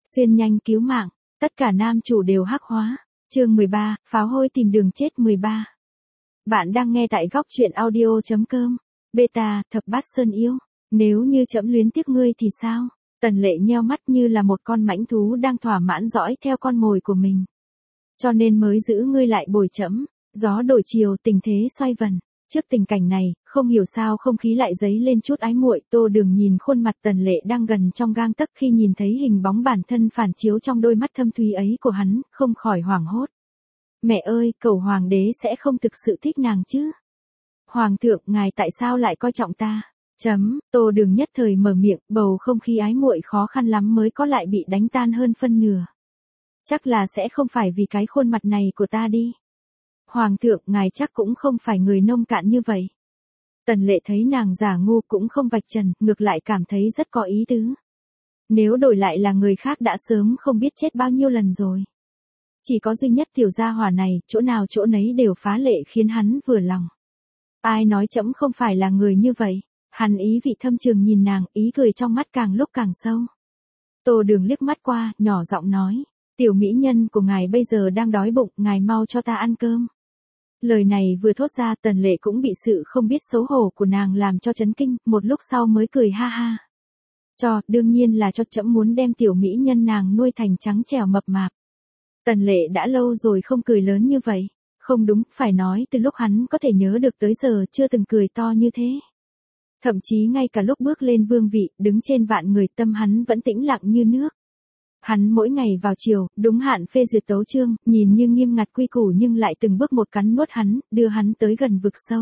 Xuyên nhanh cứu mạng, tất cả nam chủ đều hắc hóa. Chương 13, pháo hôi tìm đường chết 13. Bạn đang nghe tại góc truyện audio.com. Beta, thập bát sơn yêu. Nếu như trẫm luyến tiếc ngươi thì sao? Tần Lệ nheo mắt như là một con mãnh thú đang thỏa mãn dõi theo con mồi của mình. Cho nên mới giữ ngươi lại bồi trẫm. Gió đổi chiều, tình thế xoay vần. Trước tình cảnh này, không hiểu sao không khí lại dấy lên chút ái muội. Tô Đường nhìn khuôn mặt Tần Lệ đang gần trong gang tấc khi nhìn thấy hình bóng bản thân phản chiếu trong đôi mắt thâm thúy ấy của hắn, không khỏi hoảng hốt. Mẹ ơi, cầu hoàng đế sẽ không thực sự thích nàng chứ? Hoàng thượng, ngài tại sao lại coi trọng ta? Tô Đường nhất thời mở miệng, bầu không khí ái muội khó khăn lắm mới có lại bị đánh tan hơn phân nửa. Chắc là sẽ không phải vì cái khuôn mặt này của ta đi. Hoàng thượng, ngài chắc cũng không phải người nông cạn như vậy. Tần Lệ thấy nàng giả ngu cũng không vạch trần, ngược lại cảm thấy rất có ý tứ. Nếu đổi lại là người khác đã sớm không biết chết bao nhiêu lần rồi. Chỉ có duy nhất tiểu gia hỏa này, chỗ nào chỗ nấy đều phá lệ khiến hắn vừa lòng. Ai nói trẫm không phải là người như vậy? Hắn ý vị thâm trường nhìn nàng, ý cười trong mắt càng lúc càng sâu. Tô Đường liếc mắt qua, nhỏ giọng nói, tiểu mỹ nhân của ngài bây giờ đang đói bụng, ngài mau cho ta ăn cơm. Lời này vừa thốt ra, Tần Lệ cũng bị sự không biết xấu hổ của nàng làm cho chấn kinh, một lúc sau mới cười ha ha. Đương nhiên là cho, trẫm muốn đem tiểu mỹ nhân nàng nuôi thành trắng trẻo mập mạp. Tần Lệ đã lâu rồi không cười lớn như vậy. Không đúng, phải nói từ lúc hắn có thể nhớ được tới giờ chưa từng cười to như thế. Thậm chí ngay cả lúc bước lên vương vị, đứng trên vạn người, tâm hắn vẫn tĩnh lặng như nước. Hắn mỗi ngày vào chiều, đúng hạn phê duyệt tấu chương, nhìn như nghiêm ngặt quy củ nhưng lại từng bước một cắn nuốt hắn, đưa hắn tới gần vực sâu.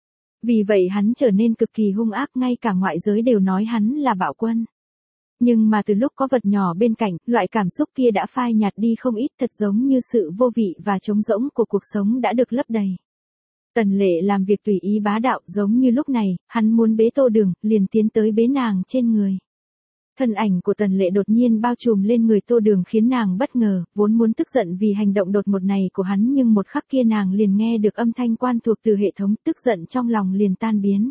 Vì vậy hắn trở nên cực kỳ hung ác, ngay cả ngoại giới đều nói hắn là bạo quân. Nhưng mà từ lúc có vật nhỏ bên cạnh, loại cảm xúc kia đã phai nhạt đi không ít, thật giống như sự vô vị và trống rỗng của cuộc sống đã được lấp đầy. Tần Lệ làm việc tùy ý bá đạo, giống như lúc này, hắn muốn bế Tô Đường, liền tiến tới bế nàng trên người. Thân ảnh của Tần Lệ đột nhiên bao trùm lên người Tô Đường khiến nàng bất ngờ, vốn muốn tức giận vì hành động đột ngột này của hắn nhưng một khắc kia nàng liền nghe được âm thanh quan thuộc từ hệ thống, tức giận trong lòng liền tan biến.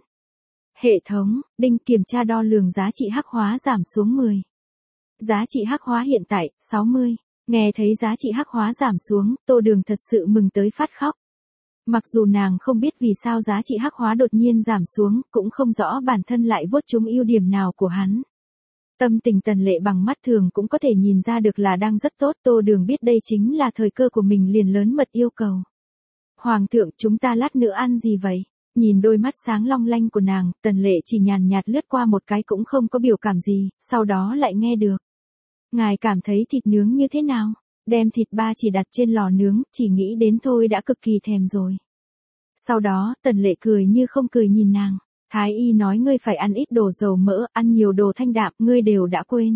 Hệ thống, đinh, kiểm tra đo lường giá trị hắc hóa giảm xuống 10. Giá trị hắc hóa hiện tại, 60. Nghe thấy giá trị hắc hóa giảm xuống, Tô Đường thật sự mừng tới phát khóc. Mặc dù nàng không biết vì sao giá trị hắc hóa đột nhiên giảm xuống, cũng không rõ bản thân lại vuốt trúng ưu điểm nào của hắn. Tâm tình Tần Lệ bằng mắt thường cũng có thể nhìn ra được là đang rất tốt, Tô Đường biết đây chính là thời cơ của mình liền lớn mật yêu cầu. Hoàng thượng, chúng ta lát nữa ăn gì vậy? Nhìn đôi mắt sáng long lanh của nàng, Tần Lệ chỉ nhàn nhạt lướt qua một cái cũng không có biểu cảm gì, sau đó lại nghe được. Ngài cảm thấy thịt nướng như thế nào? Đem thịt ba chỉ đặt trên lò nướng, chỉ nghĩ đến thôi đã cực kỳ thèm rồi. Sau đó, Tần Lệ cười như không cười nhìn nàng. Thái y nói ngươi phải ăn ít đồ dầu mỡ, ăn nhiều đồ thanh đạm, ngươi đều đã quên.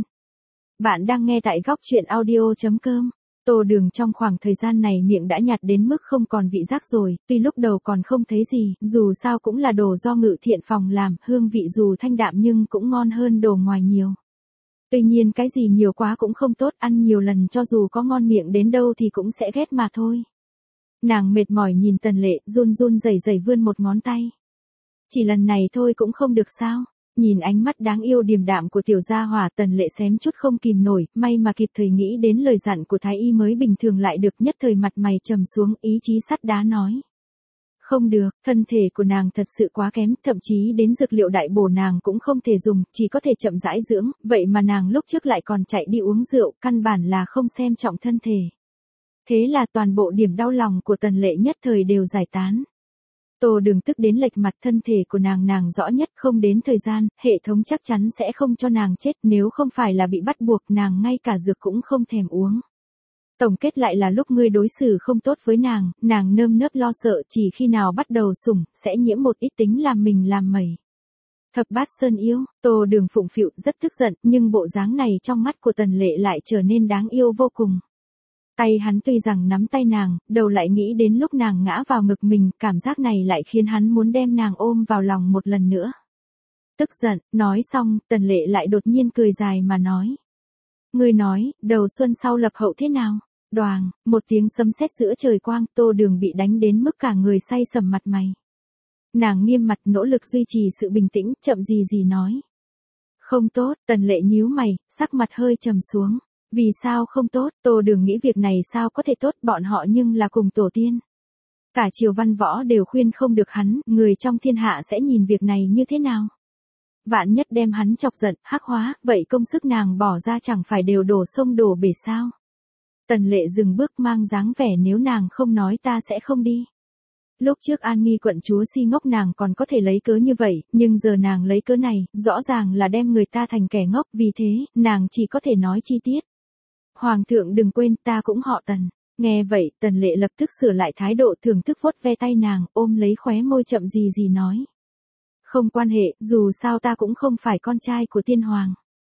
Bạn đang nghe tại góc truyện audio.com. Tô Đường trong khoảng thời gian này miệng đã nhạt đến mức không còn vị giác rồi, tuy lúc đầu còn không thấy gì, dù sao cũng là đồ do Ngự Thiện Phòng làm, hương vị dù thanh đạm nhưng cũng ngon hơn đồ ngoài nhiều. Tuy nhiên cái gì nhiều quá cũng không tốt, ăn nhiều lần cho dù có ngon miệng đến đâu thì cũng sẽ ghét mà thôi. Nàng mệt mỏi nhìn Tần Lệ, run run rẩy rẩy vươn một ngón tay. Chỉ lần này thôi cũng không được sao? Nhìn ánh mắt đáng yêu điềm đạm của tiểu gia hỏa, Tần Lệ xém chút không kìm nổi, may mà kịp thời nghĩ đến lời dặn của thái y mới bình thường lại được, nhất thời mặt mày trầm xuống, ý chí sắt đá nói. Không được, thân thể của nàng thật sự quá kém, thậm chí đến dược liệu đại bổ nàng cũng không thể dùng, chỉ có thể chậm rãi dưỡng, vậy mà nàng lúc trước lại còn chạy đi uống rượu, căn bản là không xem trọng thân thể. Thế là toàn bộ điểm đau lòng của Tần Lệ nhất thời đều giải tán. Tô Đường tức đến lệch mặt, thân thể của nàng rõ nhất, không đến thời gian, hệ thống chắc chắn sẽ không cho nàng chết, nếu không phải là bị bắt buộc nàng ngay cả dược cũng không thèm uống. Tổng kết lại là lúc ngươi đối xử không tốt với nàng nơm nớp lo sợ, chỉ khi nào bắt đầu sủng, sẽ nhiễm một ít tính làm mình làm mẩy. Thập bát sơn yêu, Tô Đường phụng phịu rất tức giận, nhưng bộ dáng này trong mắt của Tần Lệ lại trở nên đáng yêu vô cùng. Tay hắn tuy rằng nắm tay nàng, đầu lại nghĩ đến lúc nàng ngã vào ngực mình, cảm giác này lại khiến hắn muốn đem nàng ôm vào lòng một lần nữa. Tức giận, nói xong, Tần Lệ lại đột nhiên cười dài mà nói. Ngươi nói, đầu xuân sau lập hậu thế nào? Đoàng, một tiếng sấm sét giữa trời quang, Tô Đường bị đánh đến mức cả người say sầm mặt mày. Nàng nghiêm mặt nỗ lực duy trì sự bình tĩnh, chậm gì gì nói. Không tốt, Tần Lệ nhíu mày, sắc mặt hơi trầm xuống. Vì sao không tốt, Tô Đường nghĩ việc này sao có thể tốt, bọn họ nhưng là cùng tổ tiên. Cả triều văn võ đều khuyên không được hắn, người trong thiên hạ sẽ nhìn việc này như thế nào? Vạn nhất đem hắn chọc giận, hắc hóa, vậy công sức nàng bỏ ra chẳng phải đều đổ sông đổ bể sao? Tần Lệ dừng bước mang dáng vẻ nếu nàng không nói ta sẽ không đi. Lúc trước An Nghi quận chúa si ngốc nàng còn có thể lấy cớ như vậy, nhưng giờ nàng lấy cớ này, rõ ràng là đem người ta thành kẻ ngốc, vì thế, nàng chỉ có thể nói chi tiết. Hoàng thượng đừng quên ta cũng họ Tần. Nghe vậy, Tần Lệ lập tức sửa lại thái độ thưởng thức vuốt ve tay nàng, ôm lấy khóe môi chậm gì nói. Không quan hệ, dù sao ta cũng không phải con trai của tiên hoàng.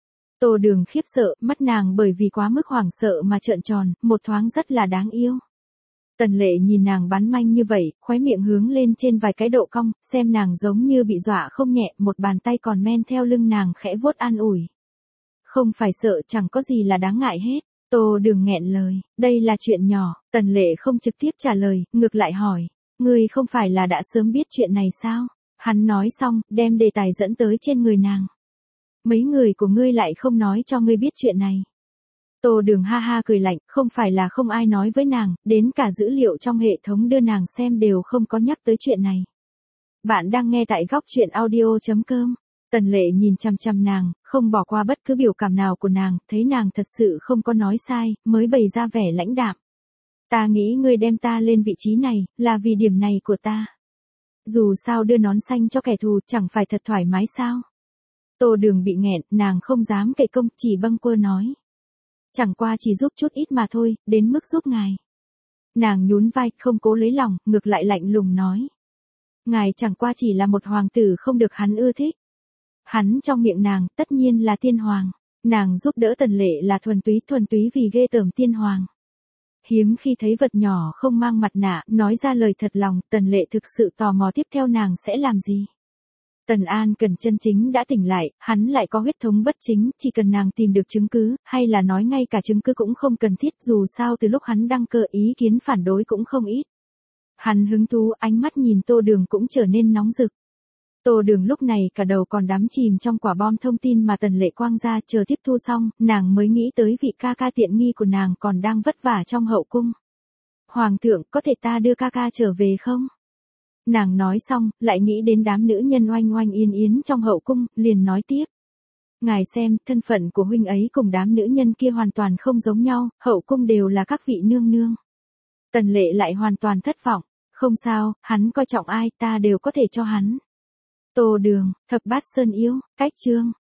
Tô Đường khiếp sợ, mắt nàng bởi vì quá mức hoảng sợ mà trợn tròn, một thoáng rất là đáng yêu. Tần Lệ nhìn nàng bán manh như vậy, khóe miệng hướng lên trên vài cái độ cong, xem nàng giống như bị dọa không nhẹ, một bàn tay còn men theo lưng nàng khẽ vuốt an ủi. Không phải sợ, chẳng có gì là đáng ngại hết. Tô Đường nghẹn lời, đây là chuyện nhỏ, Tần Lệ không trực tiếp trả lời, ngược lại hỏi, ngươi không phải là đã sớm biết chuyện này sao? Hắn nói xong, đem đề tài dẫn tới trên người nàng. Mấy người của ngươi lại không nói cho ngươi biết chuyện này. Tô Đường ha ha cười lạnh, không phải là không ai nói với nàng, đến cả dữ liệu trong hệ thống đưa nàng xem đều không có nhắc tới chuyện này. Bạn đang nghe tại góc truyện audio.com. Tần Lệ nhìn chằm chằm nàng, không bỏ qua bất cứ biểu cảm nào của nàng, thấy nàng thật sự không có nói sai, mới bày ra vẻ lãnh đạm. Ta nghĩ ngươi đem ta lên vị trí này, là vì điểm này của ta. Dù sao đưa nón xanh cho kẻ thù, chẳng phải thật thoải mái sao? Tô Đường bị nghẹn, nàng không dám kể công, chỉ bâng quơ nói. Chẳng qua chỉ giúp chút ít mà thôi, đến mức giúp ngài. Nàng nhún vai, không cố lấy lòng, ngược lại lạnh lùng nói. Ngài chẳng qua chỉ là một hoàng tử không được hắn ưa thích. Hắn trong miệng nàng, tất nhiên là tiên hoàng. Nàng giúp đỡ Tần Lệ là thuần túy vì ghê tởm tiên hoàng. Hiếm khi thấy vật nhỏ không mang mặt nạ, nói ra lời thật lòng, Tần Lệ thực sự tò mò tiếp theo nàng sẽ làm gì. Tần An Cần chân chính đã tỉnh lại, hắn lại có huyết thống bất chính, chỉ cần nàng tìm được chứng cứ, hay là nói ngay cả chứng cứ cũng không cần thiết, dù sao từ lúc hắn đăng cơ ý kiến phản đối cũng không ít. Hắn hứng thú, ánh mắt nhìn Tô Đường cũng trở nên nóng rực. Tô Đường lúc này cả đầu còn đắm chìm trong quả bom thông tin mà Tần Lệ quang ra, chờ tiếp thu xong, nàng mới nghĩ tới vị ca ca tiện nghi của nàng còn đang vất vả trong hậu cung. Hoàng thượng, có thể ta đưa ca ca trở về không? Nàng nói xong, lại nghĩ đến đám nữ nhân oanh oanh yên yến trong hậu cung, liền nói tiếp. Ngài xem, thân phận của huynh ấy cùng đám nữ nhân kia hoàn toàn không giống nhau, hậu cung đều là các vị nương nương. Tần Lệ lại hoàn toàn thất vọng. Không sao, hắn coi trọng ai ta đều có thể cho hắn. Tô Đường, Thập Bát Sơn Yêu, cách chương.